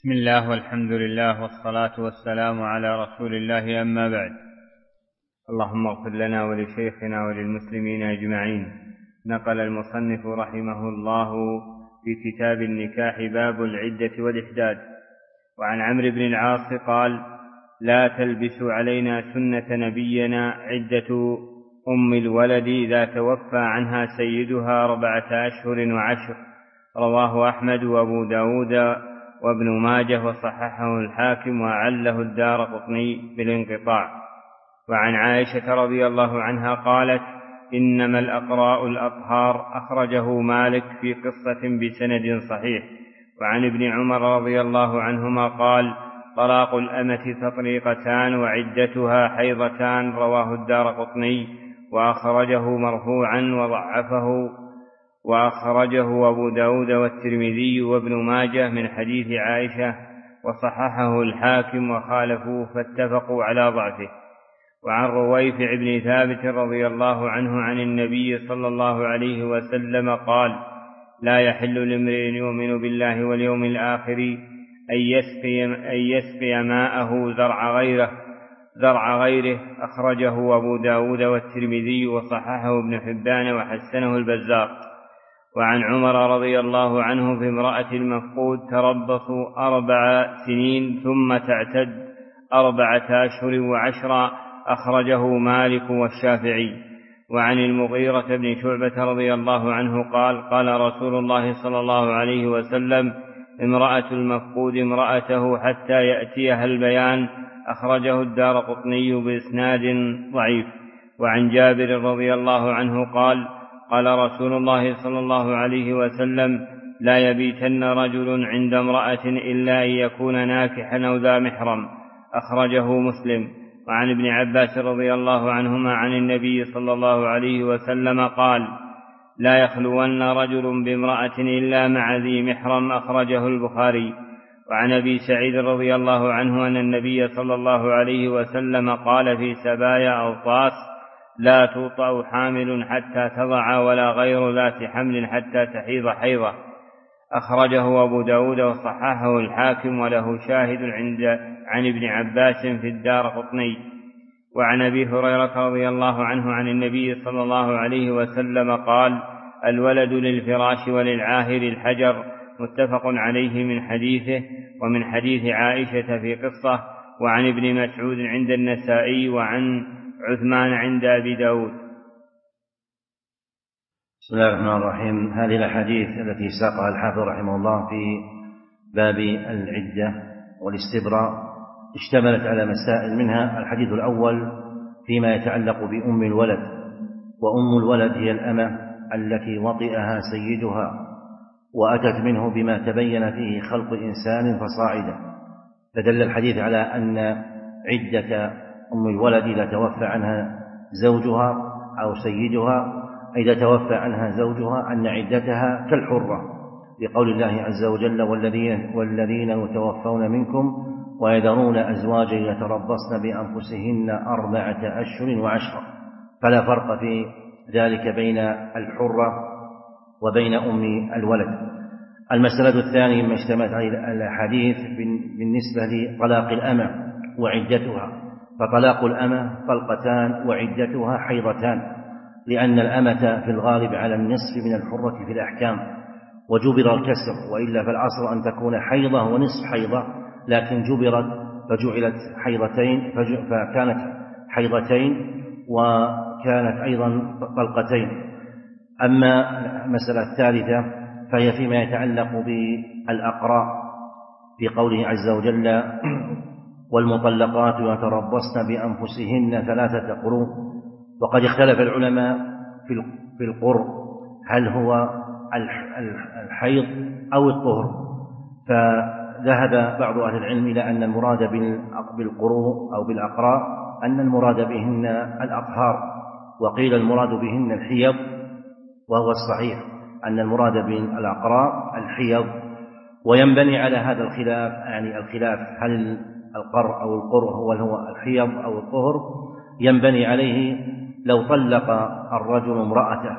بسم الله والحمد لله والصلاة والسلام على رسول الله، أما بعد. اللهم اغفر لنا ولشيخنا وللمسلمين أجمعين. نقل المصنف رحمه الله في كتاب النكاح باب العدة والإحداد. وعن عمرو بن العاص قال: لا تلبسوا علينا سنة نبينا عدة أم الولد إذا توفى عنها سيدها 4 أشهر و10. رواه أحمد وأبو داود وابن ماجه وصححه الحاكم وعله الدارقطني بالانقطاع. وعن عائشة رضي الله عنها قالت: إنما الأقراء الأطهار. أخرجه مالك في قصة بسند صحيح. وعن ابن عمر رضي الله عنهما قال: طلاق الأمة تطليقتان وعدتها حيضتان. رواه الدارقطني وأخرجه مرفوعا وضعفه، وأخرجه أبو داود والترمذي وابن ماجه من حديث عائشة، وصححه الحاكم وخالفوه فاتفقوا على ضعفه. وعن رويفع بن ثابت رضي الله عنه عن النبي صلى الله عليه وسلم قال: لا يحل لامرئ يؤمن بالله واليوم الآخر أن يسقي ماءه زرع غيره. أخرجه أبو داود والترمذي وصححه ابن حبان وحسنه البزار. وعن عمر رضي الله عنه في امرأة المفقود: تربصوا 4 سنين ثم تعتد 4 أشهر و10. أخرجه مالك والشافعي. وعن المغيرة بن شعبة رضي الله عنه قال: قال رسول الله صلى الله عليه وسلم: امرأة المفقود امرأته حتى يأتيها البيان. أخرجه الدارقطني بإسناد ضعيف. وعن جابر رضي الله عنه قال: قال رسول الله صلى الله عليه وسلم: لا يبيتن رجل عند امرأة إلا أن يكون ناكحا أو ذا محرم. أخرجه مسلم. وعن ابن عباس رضي الله عنهما عن النبي صلى الله عليه وسلم قال: لا يخلون رجل بامرأة إلا مع ذي محرم. أخرجه البخاري. وعن أبي سعيد رضي الله عنه أن النبي صلى الله عليه وسلم قال في سبايا أوطاس: لا توطأ حامل حتى تضع، ولا غير ذات حمل حتى تحيض حيضة. أخرجه أبو داود وصححه الحاكم، وله شاهد عن ابن عباس في الدارقطني. وعن أبي هريرة رضي الله عنه عن النبي صلى الله عليه وسلم قال: الولد للفراش وللعاهر الحجر. متفق عليه من حديثه ومن حديث عائشة في قصة. وعن ابن مسعود عند النسائي، وعن عثمان عند أبي داود. بسم الله الرحمن الرحيم. هذه الأحاديث التي ساقها الحافظ رحمه الله في باب العدة والاستبراء اشتملت على مسائل، منها الحديث الأول فيما يتعلق بأم الولد. وأم الولد هي الأمة التي وطئها سيدها وأتت منه بما تبين فيه خلق إنسان فصاعدا، فدل الحديث على أن عدة أم الولد إذا توفى عنها زوجها أو سيدها، إذا توفى عنها زوجها أن عدتها كالحرة، لقول الله عز وجل: والذين يتوفون منكم ويذرون أزواجا يتربصن بأنفسهن 4 أشهر و10. فلا فرق في ذلك بين الحرة وبين أم الولد. المسألة الثانية ما اشتملت عليه الحديث بالنسبة لطلاق الأمة وعدتها، فطلاق الأمة طلقتان وعدتها حيضتان، لأن الأمة في الغالب على النصف من الحرة في الأحكام، وجبر الكسر، وإلا فالأصل أن تكون حيضة ونصف حيضة، لكن جبرت فجعلت حيضتين، فكانت حيضتين وكانت أيضا طلقتين. أما المسألة الثالثة فهي فيما يتعلق بالأقراء، في قوله عز وجل: والمطلقات يتربصن بأنفسهن 3 قروء. وقد اختلف العلماء في القرء، هل هو الحيض أو الطهر، فذهب بعض أهل العلم إلى أن المراد بالقروء أو بالأقراء أن المراد بهن الأطهار، وقيل المراد بهن الحيض، وهو الصحيح أن المراد بالأقراء الحيض. وينبني على هذا الخلاف، يعني الخلاف هل القرء أو القرء هو الحيض أو الطهر، ينبني عليه لو طلق الرجل امرأته.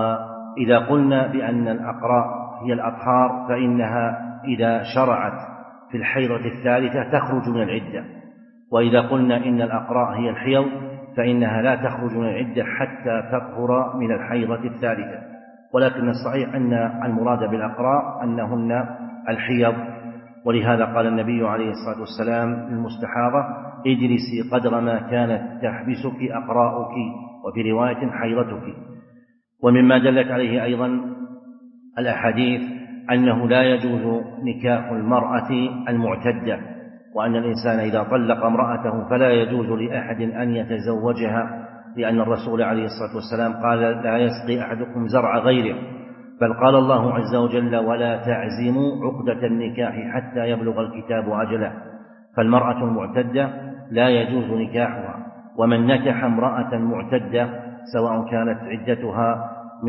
وإذا قلنا بأن الأقراء هي الأطهار، فإنها إذا شرعت في الحيضة الثالثة تخرج من العدة. وإذا قلنا إن الأقراء هي الحيض فإنها لا تخرج من العدة حتى تطهر من الحيضة الثالثة، ولكن الصحيح أن المراد بالأقراء أنهن الحيض. ولهذا قال النبي عليه الصلاة والسلام للمستحاضة: اجلسي قدر ما كانت تحبسك أقراؤك، وفي رواية حيضتك. ومما دلت عليه أيضا الأحاديث أنه لا يجوز نكاح المرأة المعتدة، وأن الإنسان إذا طلق امرأته فلا يجوز لأحد أن يتزوجها، لأن الرسول عليه الصلاة والسلام قال: لا يسقي أحدكم زرع غيره، بل قال الله عز وجل: ولا تعزموا عقدة النكاح حتى يبلغ الكتاب أجله. فالمرأة المعتدة لا يجوز نكاحها، ومن نكح امرأة معتدة سواء كانت عدتها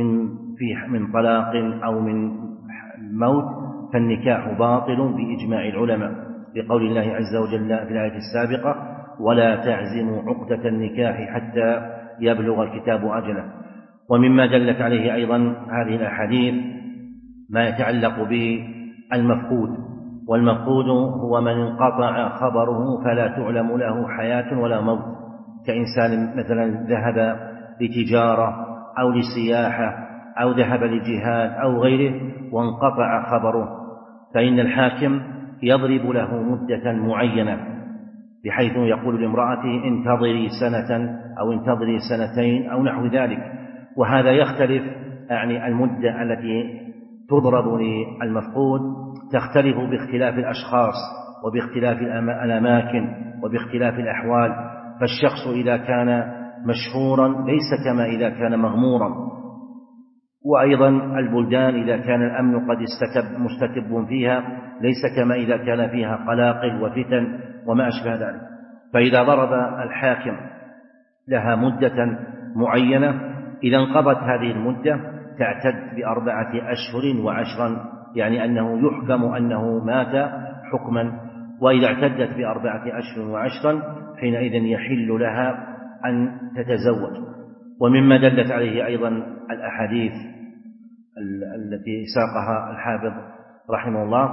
من طلاق أو من موت فالنكاح باطل بإجماع العلماء، لقول الله عز وجل في الآية السابقة: ولا تعزموا عقدة النكاح حتى يبلغ الكتاب أجله. ومما دلت عليه أيضا هذه الأحاديث ما يتعلق بالمفقود، والمفقود هو من انقطع خبره فلا تعلم له حياة ولا موت، كإنسان مثلا ذهب لتجارة أو لسياحة أو ذهب لجهاد أو غيره وانقطع خبره، فإن الحاكم يضرب له مدة معينة، بحيث يقول لامرأته: انتظري سنة أو انتظري سنتين أو نحو ذلك. وهذا يختلف، يعني المدة التي تضرب للمفقود تختلف باختلاف الأشخاص وباختلاف الأماكن وباختلاف الأحوال. فالشخص إذا كان مشهورا ليس كما إذا كان مغمورا، وأيضا البلدان إذا كان الأمن قد مستتب فيها ليس كما إذا كان فيها قلاقل وفتن وما أشبه ذلك. فإذا ضرب الحاكم لها مدة معينة، إذا انقضت هذه المدة تعتد ب4 أشهر و10، يعني أنه يحكم أنه مات حكما. وإذا اعتدت ب4 أشهر و10 حينئذ يحل لها أن تتزوج. ومما دلت عليه أيضا الأحاديث التي ساقها الحافظ رحمه الله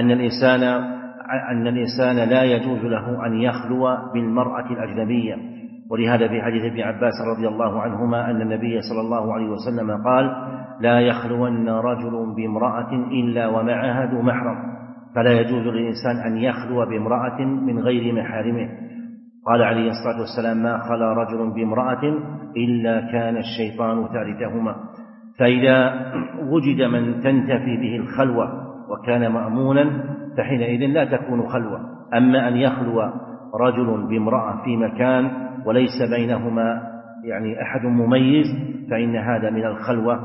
أن الإنسان لا يجوز له أن يخلو بالمرأة الأجنبية. ولهذا في حديث ابن عباس رضي الله عنهما أن النبي صلى الله عليه وسلم قال: لا يخلون رجل بامرأة إلا ومعها ذو محرم. فلا يجوز للإنسان أن يخلو بامرأة من غير محارمه. قال عليه الصلاة والسلام: ما خلا رجل بامرأة إلا كان الشيطان ثالثهما. فإذا وجد من تنتفي به الخلوة وكان مأمونا فحينئذ لا تكون خلوة. أما أن يخلو رجل بامرأة في مكان وليس بينهما يعني أحد مميز فإن هذا من الخلوة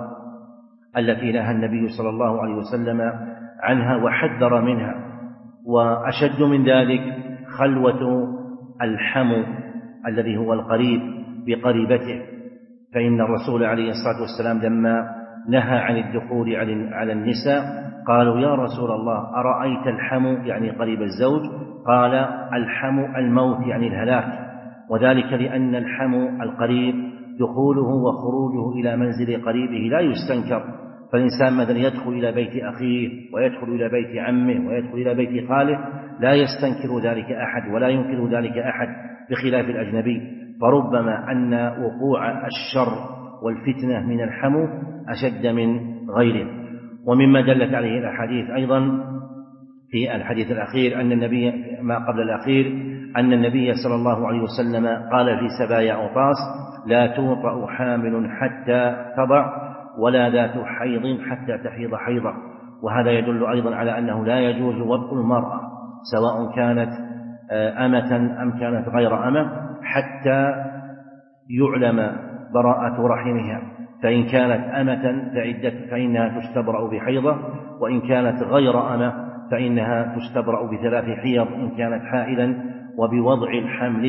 التي نهى النبي صلى الله عليه وسلم عنها وحذر منها. وأشد من ذلك خلوة الحمو الذي هو القريب بقريبته، فإن الرسول عليه الصلاة والسلام لما نهى عن الدخول على النساء قالوا: يا رسول الله أرأيت الحمو يعني قريب الزوج؟ قال: الحمو الموت يعني الهلاك. وذلك لأن الحمو القريب دخوله وخروجه إلى منزل قريبه لا يستنكر. فالإنسان مثلا يدخل إلى بيت أخيه ويدخل إلى بيت عمه ويدخل إلى بيت خاله لا يستنكر ذلك أحد ولا ينكر ذلك أحد، بخلاف الأجنبي. فربما أن وقوع الشر والفتنة من الحمو أشد من غيره. ومما دلت عليه الأحاديث أيضا في الحديث الأخير أن النبي ما قبل الأخير أن النبي صلى الله عليه وسلم قال في سبايا أوطاس: لا توطأ حامل حتى تضع ولا ذات حيض حتى تحيض حيضة. وهذا يدل أيضا على أنه لا يجوز وطء المرأة سواء كانت أمة أم كانت غير أمة حتى يعلم براءة رحمها. فإن كانت أمة فإنها تستبرأ بحيضة، وإن كانت غير أمة فإنها تستبرأ ب3 حيض إن كانت حائلا، وبوضع الحمل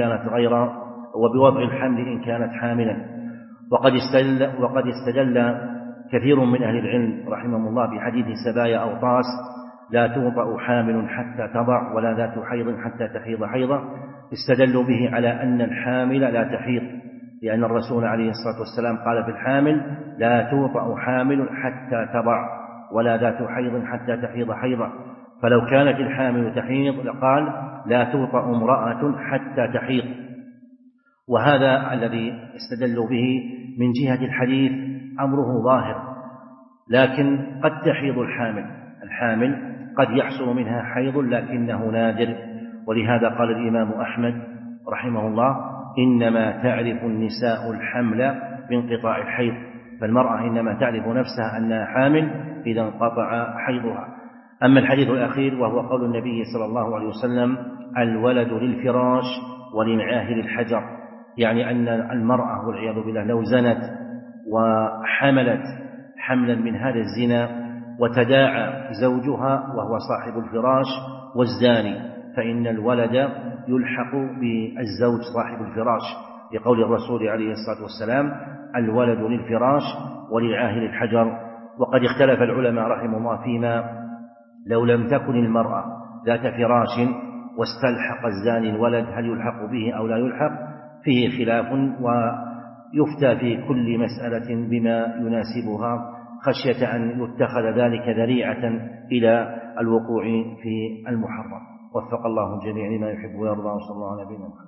إن كانت حاملا. وقد استدل كثير من أهل العلم رحمهم الله بحديث سبايا أوطاس: لا توطأ حامل حتى تضع ولا ذات حيض حتى تحيض حيضة. استدلوا به على أن الحامل لا تحيض، لأن الرسول عليه الصلاة والسلام قال في الحامل: لا توطأ حامل حتى تضع ولا ذات حيض حتى تحيض حيضة. فلو كانت الحامل تحيض لقال لا توطأ امرأة حتى تحيض. وهذا الذي استدلوا به من جهة الحديث أمره ظاهر، لكن قد تحيض الحامل قد يحصل منها حيض لكنه نادر. ولهذا قال الإمام أحمد رحمه الله إنما تعرف النساء الحمل بانقطاع الحيض، فالمرأة إنما تعرف نفسها أنها حامل إذا انقطع حيضها. أما الحديث الأخير وهو قول النبي صلى الله عليه وسلم الولد للفراش وللعاهر الحجر، يعني أن المرأة والعياذ بالله لو زنت وحملت حملا من هذا الزنا وتداعى زوجها وهو صاحب الفراش والزاني، فإن الولد يلحق بالزوج صاحب الفراش، لقول الرسول عليه الصلاة والسلام الولد للفراش وللعاهر الحجر. وقد اختلف العلماء رحمه الله فيما لو لم تكن المرأة ذات فراش واستلحق الزاني الولد هل يلحق به أو لا يلحق، فيه خلاف، ويفتى في كل مسألة بما يناسبها خشية أن يتخذ ذلك ذريعة إلى الوقوع في المحرم. وفق الله الجميع لما يحب ويرضى، وصلى الله على نبينا محمد.